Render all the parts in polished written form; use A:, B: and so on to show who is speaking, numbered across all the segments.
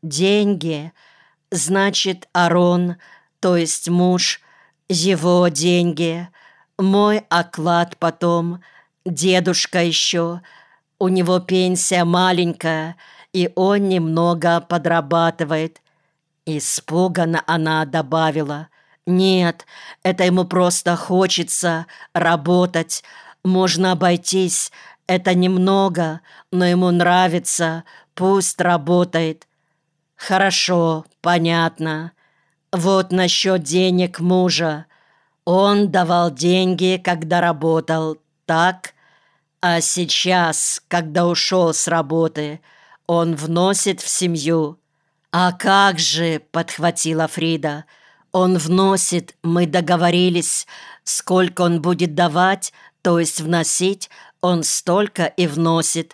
A: Деньги, значит, Арон, то есть муж, его деньги, мой оклад потом, дедушка еще, у него пенсия маленькая, и он немного подрабатывает. Испуганно она добавила: «Нет, это ему просто хочется работать. Можно обойтись, это немного, но ему нравится, пусть работает». «Хорошо, понятно. Вот насчет денег мужа. Он давал деньги, когда работал, так? А сейчас, когда ушел с работы, он вносит в семью». «А как же», — подхватила Фрида, — «он вносит, мы договорились, сколько он будет давать, то есть вносить, он столько и вносит».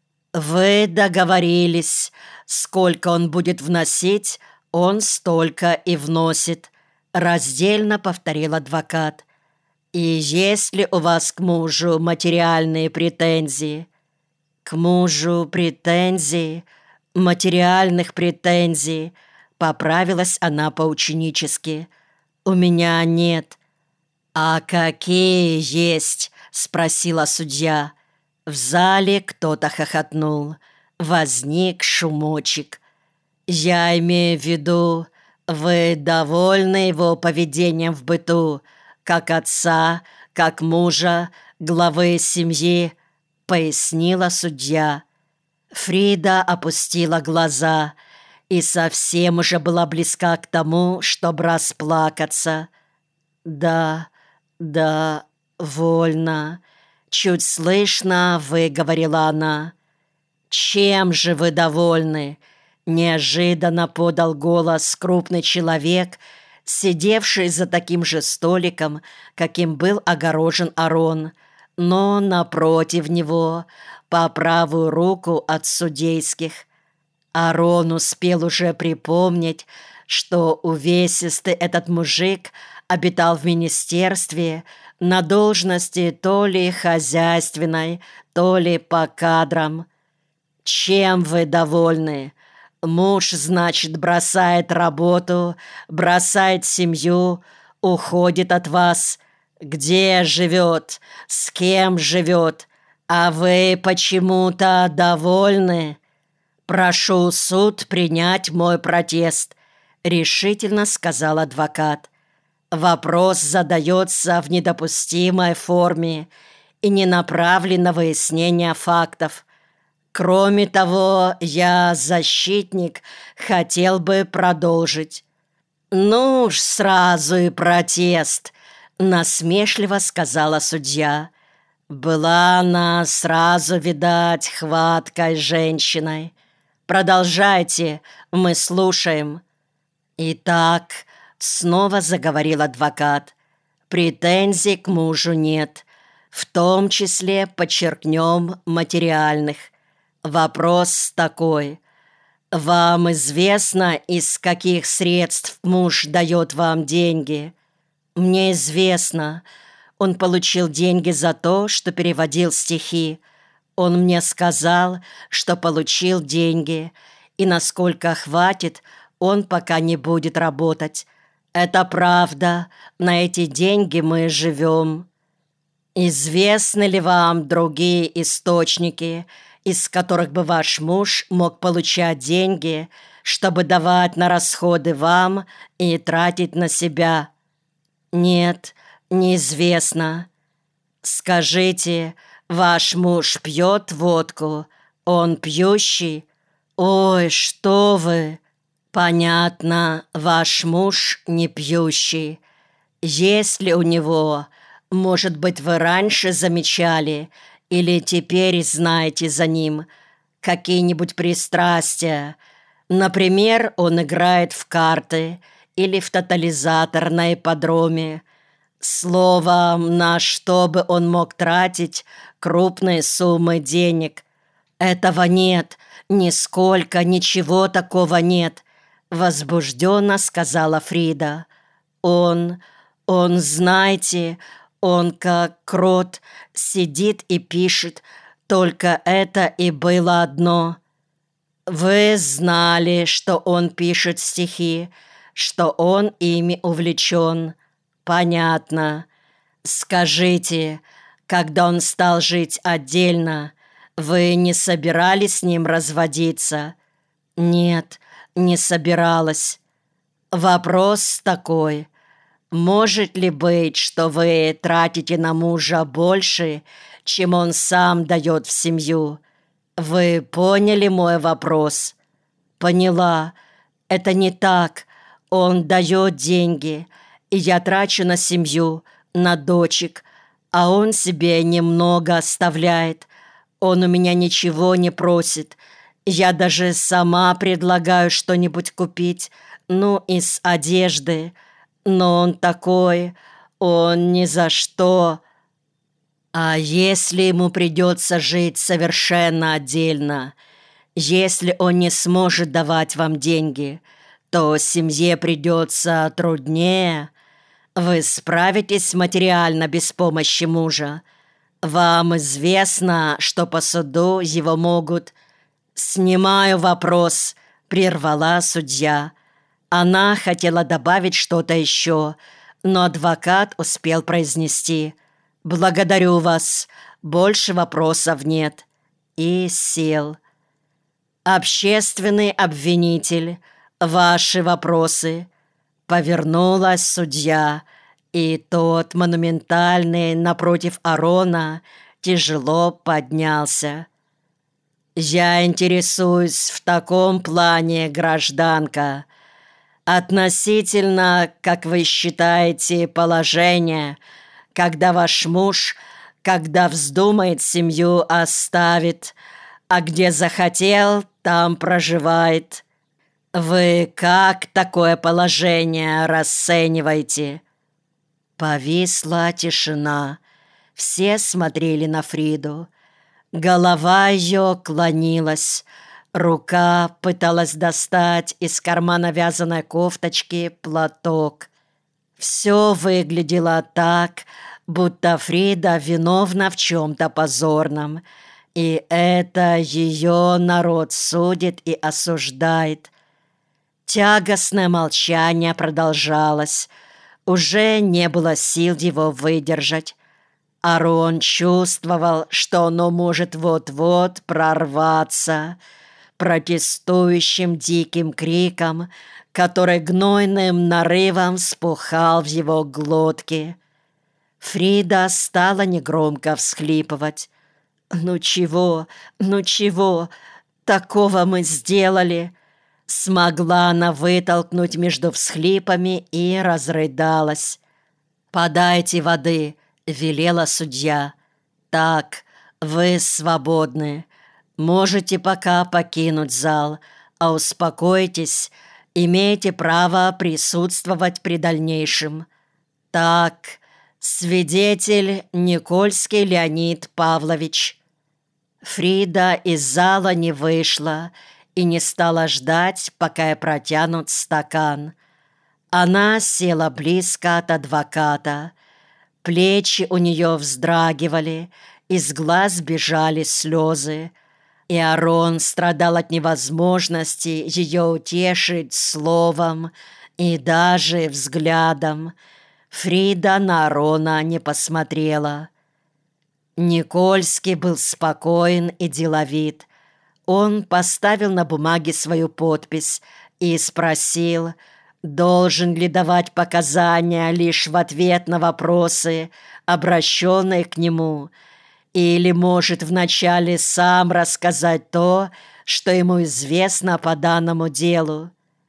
A: «Вы договорились, сколько он будет вносить, он столько и вносит», — раздельно повторил адвокат. «И есть ли у вас к мужу материальные претензии?» «К мужу претензии? Материальных претензий?» — поправилась она поученически. «У меня нет». «А какие есть?» — спросила судья. В зале кто-то хохотнул. Возник шумочек. «Я имею в виду, вы довольны его поведением в быту, как отца, как мужа, главы семьи?» — пояснила судья. Фрида опустила глаза и совсем уже была близка к тому, чтобы расплакаться. «Да, да, вольно», — чуть слышно выговорила она. «Чем же вы довольны?» — неожиданно подал голос крупный человек, сидевший за таким же столиком, каким был огорожен Арон, но напротив него, по правую руку от судейских. Арон успел уже припомнить, что увесистый этот мужик обитал в министерстве на должности то ли хозяйственной, то ли по кадрам. «Чем вы довольны? Муж, значит, бросает работу, бросает семью, уходит от вас. Где живет? С кем живет? А вы почему-то довольны? Прошу суд принять мой протест», — решительно сказал адвокат. «Вопрос задается в недопустимой форме и не направлен на выяснение фактов. Кроме того, я, защитник, хотел бы продолжить». «Ну уж сразу и протест», — насмешливо сказала судья. «Была она сразу, видать, хваткой женщиной. Продолжайте, мы слушаем». «Итак», — снова заговорил адвокат, — «претензий к мужу нет, в том числе, подчеркнем, материальных. Вопрос такой. Вам известно, из каких средств муж дает вам деньги?» «Мне известно. Он получил деньги за то, что переводил стихи. Он мне сказал, что получил деньги, и насколько хватит, он пока не будет работать. Это правда, на эти деньги мы живем». «Известны ли вам другие источники, из которых бы ваш муж мог получать деньги, чтобы давать на расходы вам и тратить на себя?» «Нет, неизвестно». «Скажите, ваш муж пьет водку? Он пьющий?» «Ой, что вы!» «Понятно, ваш муж не пьющий. Есть ли у него, может быть, вы раньше замечали или теперь знаете за ним какие-нибудь пристрастия? Например, он играет в карты или в тотализатор на ипподроме. Словом, на что бы он мог тратить крупные суммы денег. Этого нет, нисколько, ничего такого нет», — возбужденно сказала Фрида. Он, знаете, он как крот сидит и пишет, только это и было одно». Вы знали, что он пишет стихи, что он ими увлечен. Понятно. Скажите, когда он стал жить отдельно, вы не собирались с ним разводиться? Нет, не собиралась. Вопрос такой. Может ли быть, что вы тратите на мужа больше, чем он сам дает в семью? Вы поняли мой вопрос? Поняла. Это не так. Он дает деньги, и я трачу на семью, на дочек, а он себе немного оставляет. Он у меня ничего не просит. Я даже сама предлагаю что-нибудь купить, ну, из одежды. Но он такой, он ни за что. А если ему придется жить совершенно отдельно, если он не сможет давать вам деньги, то семье придется труднее. Вы справитесь материально без помощи мужа. Вам известно, что по суду его могут... «Снимаю вопрос», — прервала судья. Она хотела добавить что-то еще, но адвокат успел произнести: «Благодарю вас, больше вопросов нет», и сел. «Общественный обвинитель, ваши вопросы?» Повернулась судья, и тот, монументальный, напротив Арона, тяжело поднялся. «Я интересуюсь в таком плане, гражданка. Относительно, как вы считаете, положения, когда ваш муж, когда вздумает, семью оставит, а где захотел, там проживает. Вы как такое положение расцениваете?» Повисла тишина. Все смотрели на Фриду. Голова ее клонилась. Рука пыталась достать из кармана вязаной кофточки платок. Все выглядело так, будто Фрида виновна в чем-то позорном. И это ее народ судит и осуждает. Тягостное молчание продолжалось. Уже не было сил его выдержать. Арон чувствовал, что оно может вот-вот прорваться протестующим диким криком, который гнойным нарывом вспухал в его глотке. Фрида стала негромко всхлипывать. «Ну чего, такого мы сделали?» Смогла она вытолкнуть между всхлипами и разрыдалась. «Подайте воды», — велела судья. «Так, вы свободны. Можете пока покинуть зал, а успокойтесь, имеете право присутствовать при дальнейшем. Так, свидетель Никольский Леонид Павлович». Фрида из зала не вышла и не стала ждать, пока ей протянут стакан. Она села близко от адвоката. Плечи у нее вздрагивали, из глаз бежали слезы. И Арон страдал от невозможности ее утешить словом и даже взглядом. Фрида на Арона не посмотрела. Никольский был спокоен и деловит. Он поставил на бумаге свою подпись и спросил, должен ли давать показания лишь в ответ на вопросы, обращенные к нему, или может вначале сам рассказать то, что ему известно по данному делу.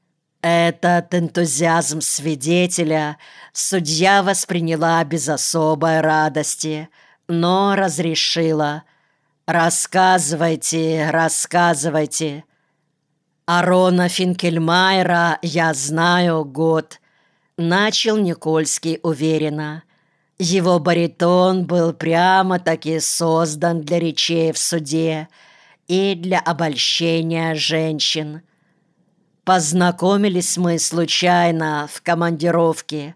A: Этот энтузиазм свидетеля судья восприняла без особой радости, но разрешила: «Рассказывайте, рассказывайте». «Арона Финкельмайера я знаю год», — начал Никольский уверенно. Его баритон был прямо-таки создан для речей в суде и для обольщения женщин. Познакомились мы случайно в командировке.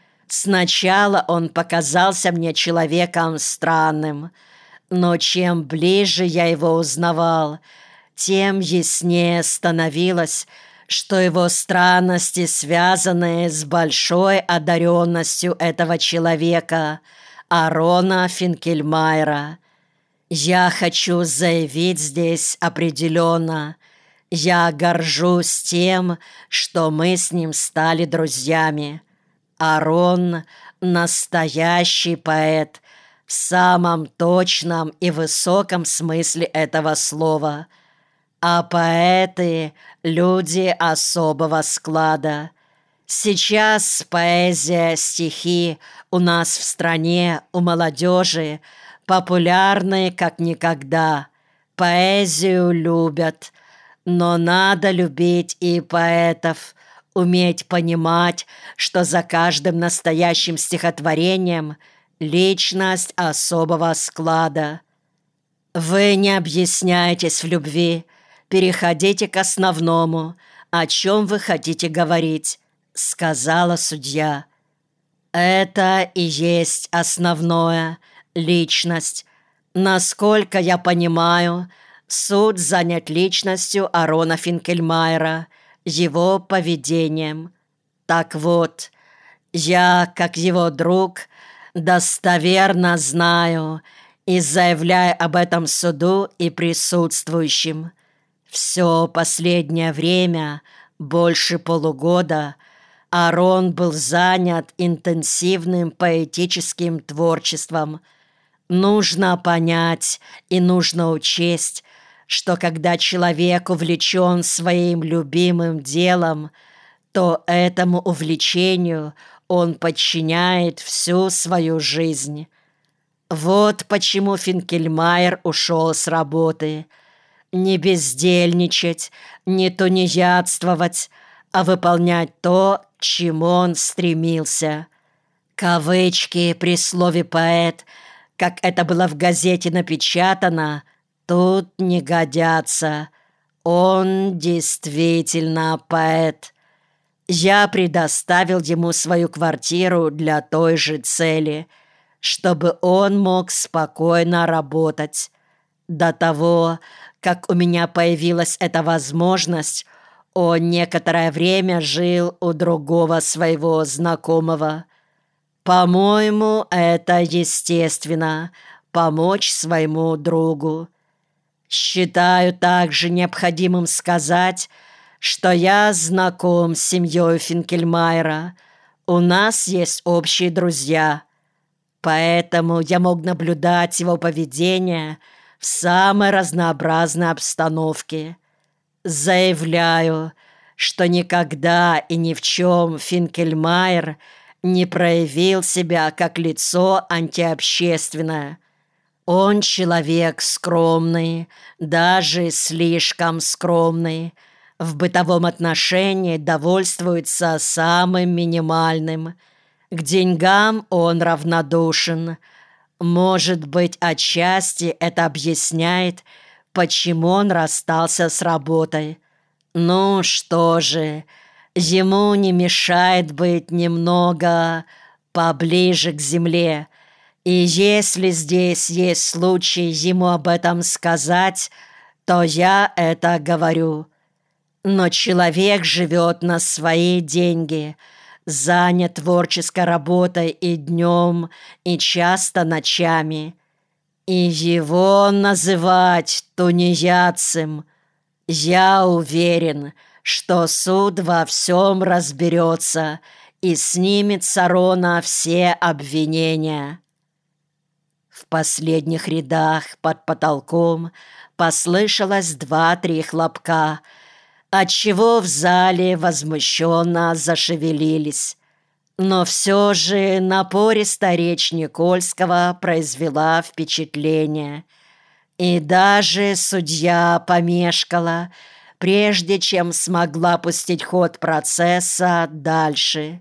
A: Сначала он показался мне человеком странным, но чем ближе я его узнавал, тем яснее становилось, что его странности связаны с большой одаренностью этого человека, Аарона Финкельмайера. Я хочу заявить здесь определенно: я горжусь тем, что мы с ним стали друзьями. Аарон – настоящий поэт в самом точном и высоком смысле этого слова. А поэты – люди особого склада. Сейчас поэзия, стихи у нас в стране, у молодежи популярны как никогда. Поэзию любят, но надо любить и поэтов, уметь понимать, что за каждым настоящим стихотворением личность особого склада. Вы не объясняетесь в любви, переходите к основному, о чем вы хотите говорить, сказала судья. Это и есть основное, личность. Насколько я понимаю, суд занят личностью Аарона Финкельмайера, его поведением. Так вот, я, как его друг, достоверно знаю и заявляю об этом суду и присутствующим. Все последнее время, больше полугода, Аарон был занят интенсивным поэтическим творчеством. Нужно понять и нужно учесть, что когда человек увлечен своим любимым делом, то этому увлечению он подчиняет всю свою жизнь. Вот почему Финкельмайер ушел с работы. Не бездельничать, не тунеядствовать, а выполнять то, к чему он стремился. Кавычки при слове «поэт», как это было в газете напечатано, тут не годятся. Он действительно поэт. Я предоставил ему свою квартиру для той же цели, чтобы он мог спокойно работать. До того, как у меня появилась эта возможность, он некоторое время жил у другого своего знакомого. По-моему, это естественно — помочь своему другу. Считаю также необходимым сказать, что я знаком с семьей Финкельмайера. У нас есть общие друзья, поэтому я мог наблюдать его поведение в самой разнообразной обстановке. Заявляю, что никогда и ни в чем Финкельмайер не проявил себя как лицо антиобщественное. Он человек скромный, даже слишком скромный. В бытовом отношении довольствуется самым минимальным. К деньгам он равнодушен. Может быть, отчасти это объясняет, почему он расстался с работой. Ну что же, ему не мешает быть немного поближе к земле. И если здесь есть случай ему об этом сказать, то я это говорю. Но человек живет на свои деньги, занят творческой работой и днем, и часто ночами. И его называть тунеядцем, я уверен, что суд во всем разберется и снимет с Аарона все обвинения. В последних рядах под потолком послышалось 2-3 хлопка, отчего в зале возмущенно зашевелились. Но все же напористая речь Никольского произвела впечатление. И даже судья помешкала, прежде чем смогла пустить ход процесса дальше.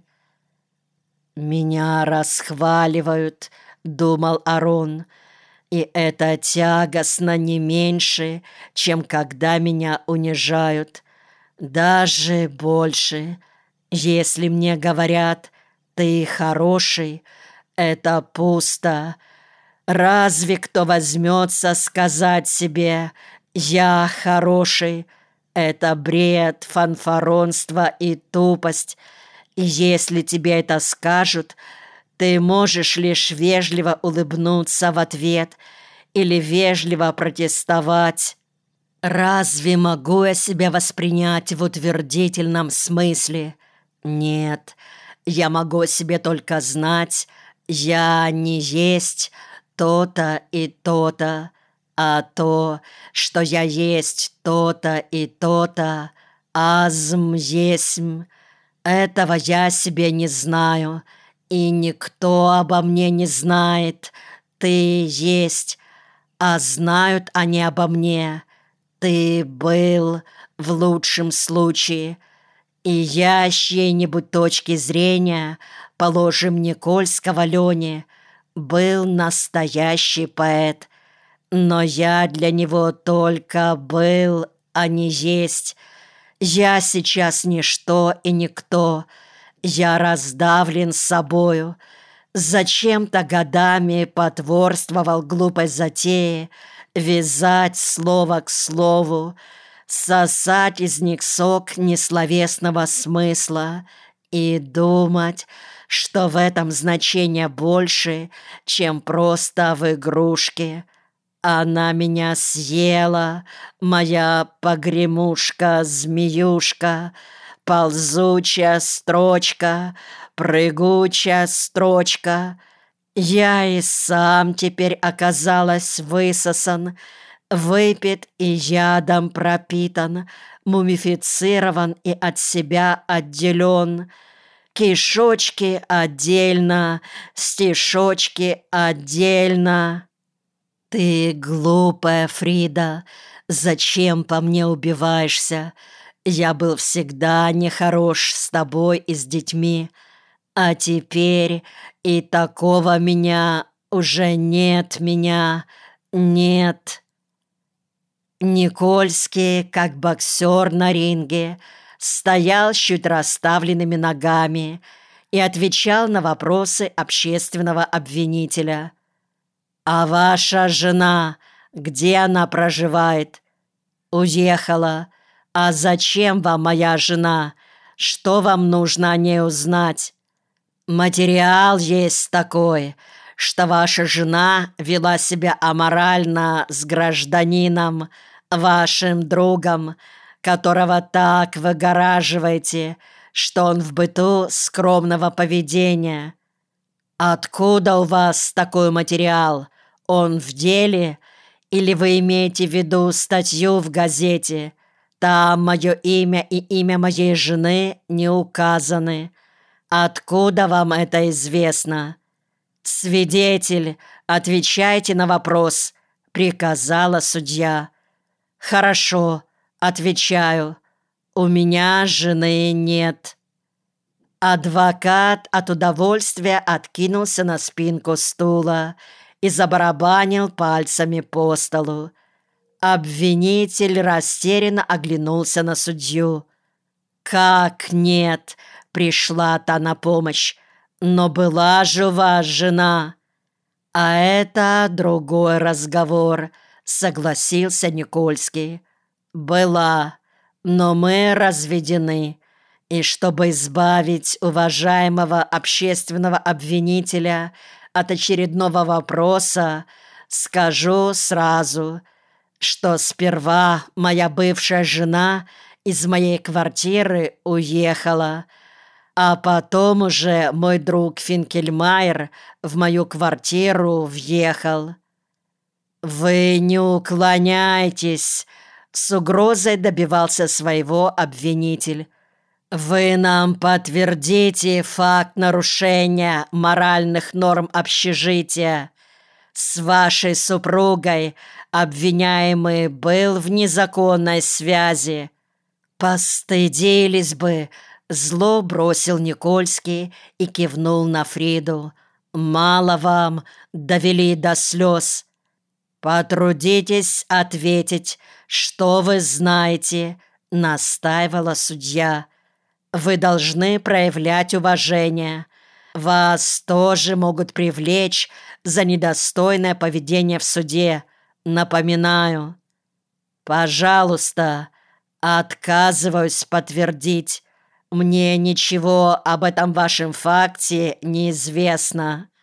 A: «Меня расхваливают», — думал Аарон, «и это тягостно не меньше, чем когда меня унижают. Даже больше. Если мне говорят: ты хороший, это пусто. Разве кто возьмется сказать себе: Я хороший. Это бред, фанфаронство и тупость. И если тебе это скажут, ты можешь лишь вежливо улыбнуться в ответ или вежливо протестовать. Разве могу я себя воспринять в утвердительном смысле? Нет, я могу себе только знать, я не есть то-то и то-то, а то, что я есть то-то и то-то, азм есмь. Этого я себе не знаю, и никто обо мне не знает. Ты есть, а знают они обо мне. Ты был в лучшем случае, и я с чьей-нибудь точки зрения, положим, Никольского Лёни, был настоящий поэт, но я для него только был, а не есть. Я сейчас ничто и никто, я раздавлен собою. Зачем-то годами потворствовал глупой затее вязать слово к слову, сосать из них сок несловесного смысла и думать, что в этом значение больше, чем просто в игрушке. Она меня съела, моя погремушка-змеюшка, ползучая строчка, прыгучая строчка. Я и сам теперь оказалась высосан, выпит и ядом пропитан, мумифицирован и от себя отделен. Кишочки отдельно, стишочки отдельно. Ты глупая, Фрида, зачем по мне убиваешься? Я был всегда нехорош с тобой и с детьми, а теперь и такого меня уже нет меня, нет. Никольский, как боксер на ринге, стоял с чуть расставленными ногами и отвечал на вопросы общественного обвинителя. «А ваша жена, где она проживает?» «Уехала. А зачем вам моя жена? Что вам нужно о ней узнать?» «Материал есть такой, что ваша жена вела себя аморально с гражданином, вашим другом, которого так выгораживаете, что он в быту скромного поведения. Откуда у вас такой материал? Он в деле? Или вы имеете в виду статью в газете? Там мое имя и имя моей жены не указаны. Откуда вам это известно? Свидетель, отвечайте на вопрос, приказала судья. Хорошо, отвечаю. У меня жены нет. Адвокат от удовольствия откинулся на спинку стула и забарабанил пальцами по столу. Обвинитель растерянно оглянулся на судью. «Как нет?» — пришла та на помощь. «Но была же у вас жена!» «А это другой разговор», — согласился Никольский. «Была, но мы разведены. И чтобы избавить уважаемого общественного обвинителя от очередного вопроса, скажу сразу, что сперва моя бывшая жена из моей квартиры уехала, а потом уже мой друг Финкельмайер в мою квартиру въехал». «Вы не уклоняйтесь!» — с угрозой добивался своего обвинитель. «Вы нам подтвердите факт нарушения моральных норм общежития. С вашей супругой обвиняемый был в незаконной связи». «Постыдились бы!» — зло бросил Никольский и кивнул на Фриду. «Мало вам, довели до слез. Потрудитесь ответить, что вы знаете», — настаивала судья. «Вы должны проявлять уважение. Вас тоже могут привлечь за недостойное поведение в суде. Напоминаю». Пожалуйста, отказываюсь подтвердить. Мне ничего об этом вашем факте не известно.